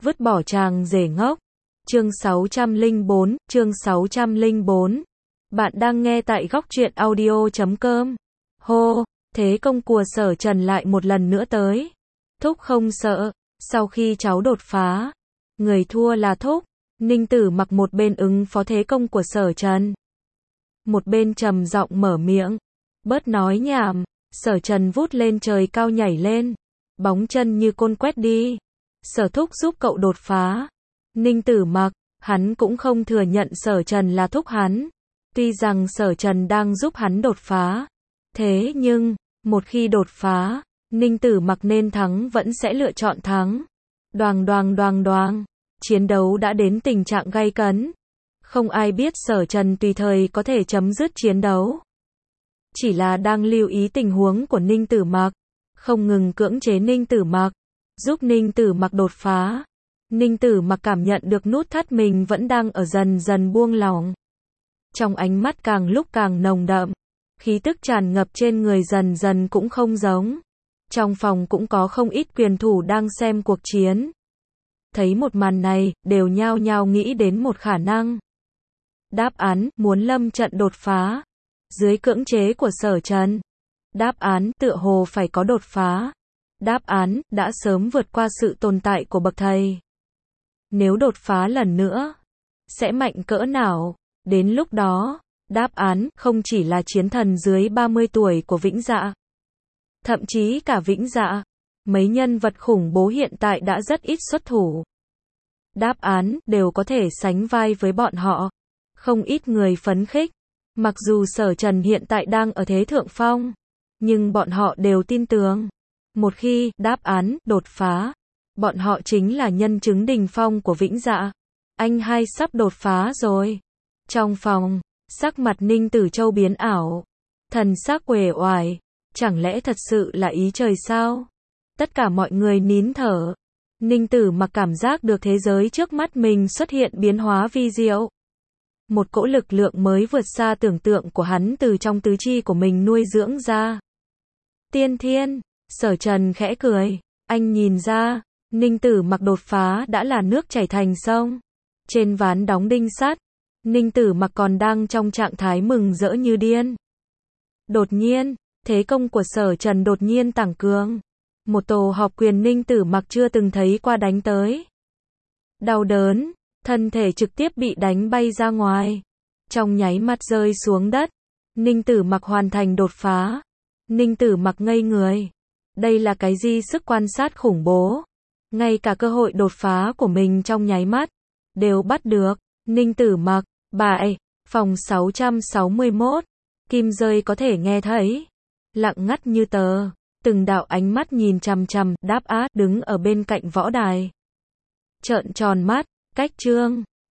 vứt bỏ chàng rể ngốc. Chương 604. Bạn đang nghe tại góc truyện audio.com. Hô, thế công của Sở Trần lại một lần nữa tới. Thúc không sợ, sau khi cháu đột phá, người thua là Thúc. Ninh Tử Mặc một bên ứng phó thế công của Sở Trần, một bên trầm giọng mở miệng. Bớt nói nhảm. Sở Trần vút lên trời cao nhảy lên, bóng chân như côn quét đi. Sở Thúc giúp cậu đột phá. Ninh Tử Mặc, hắn cũng không thừa nhận Sở Trần là thúc hắn. Tuy rằng Sở Trần đang giúp hắn đột phá, thế nhưng, một khi đột phá, Ninh Tử Mặc nên thắng vẫn sẽ lựa chọn thắng. Đoàng. Chiến đấu đã đến tình trạng gay cấn. Không ai biết Sở Trần tùy thời có thể chấm dứt chiến đấu. Chỉ là đang lưu ý tình huống của Ninh Tử Mặc, không ngừng cưỡng chế Ninh Tử Mặc, giúp Ninh Tử Mặc đột phá. Ninh Tử Mặc cảm nhận được nút thắt mình vẫn đang ở dần dần buông lỏng. Trong ánh mắt càng lúc càng nồng đậm, khí tức tràn ngập trên người dần dần cũng không giống. Trong phòng cũng có không ít quyền thủ đang xem cuộc chiến. Thấy một màn này, đều nhao nhao nghĩ đến một khả năng. Đáp án, muốn lâm trận đột phá. Dưới cưỡng chế của Sở Trần, đáp án tựa hồ phải có đột phá. Đáp án đã sớm vượt qua sự tồn tại của bậc thầy. Nếu đột phá lần nữa, sẽ mạnh cỡ nào? Đến lúc đó, đáp án không chỉ là chiến thần dưới 30 tuổi của Vĩnh Dạ, thậm chí cả Vĩnh Dạ, mấy nhân vật khủng bố hiện tại đã rất ít xuất thủ. Đáp án đều có thể sánh vai với bọn họ. Không ít người phấn khích. Mặc dù Sở Trần hiện tại đang ở thế thượng phong, nhưng bọn họ đều tin tưởng, một khi đáp án đột phá, bọn họ chính là nhân chứng đỉnh phong của Vĩnh Dạ. Anh hai sắp đột phá rồi. Trong phòng, sắc mặt Ninh Tử Châu biến ảo, thần sắc uể oải, chẳng lẽ thật sự là ý trời sao? Tất cả mọi người nín thở. Ninh Tử Mặc cảm giác được thế giới trước mắt mình xuất hiện biến hóa vi diệu. Một cỗ lực lượng mới vượt xa tưởng tượng của hắn từ trong tứ chi của mình nuôi dưỡng ra. Tiên thiên, Sở Trần khẽ cười, anh nhìn ra, Ninh Tử Mặc đột phá đã là nước chảy thành sông. Trên ván đóng đinh sắt, Ninh Tử Mặc còn đang trong trạng thái mừng rỡ như điên. Đột nhiên, thế công của Sở Trần đột nhiên tăng cường. Một tổ hợp quyền Ninh Tử Mặc chưa từng thấy qua đánh tới. Đau đớn, thân thể trực tiếp bị đánh bay ra ngoài. Trong nháy mắt rơi xuống đất. Ninh Tử Mặc hoàn thành đột phá. Ninh Tử Mặc ngây người. Đây là cái gì sức quan sát khủng bố. Ngay cả cơ hội đột phá của mình trong nháy mắt đều bắt được. Ninh Tử Mặc, bại. Phòng 661. Kim rơi có thể nghe thấy. Lặng ngắt như tờ. Từng đạo ánh mắt nhìn chằm chằm, đáp án đứng ở bên cạnh võ đài. Trợn tròn mắt, cách chương.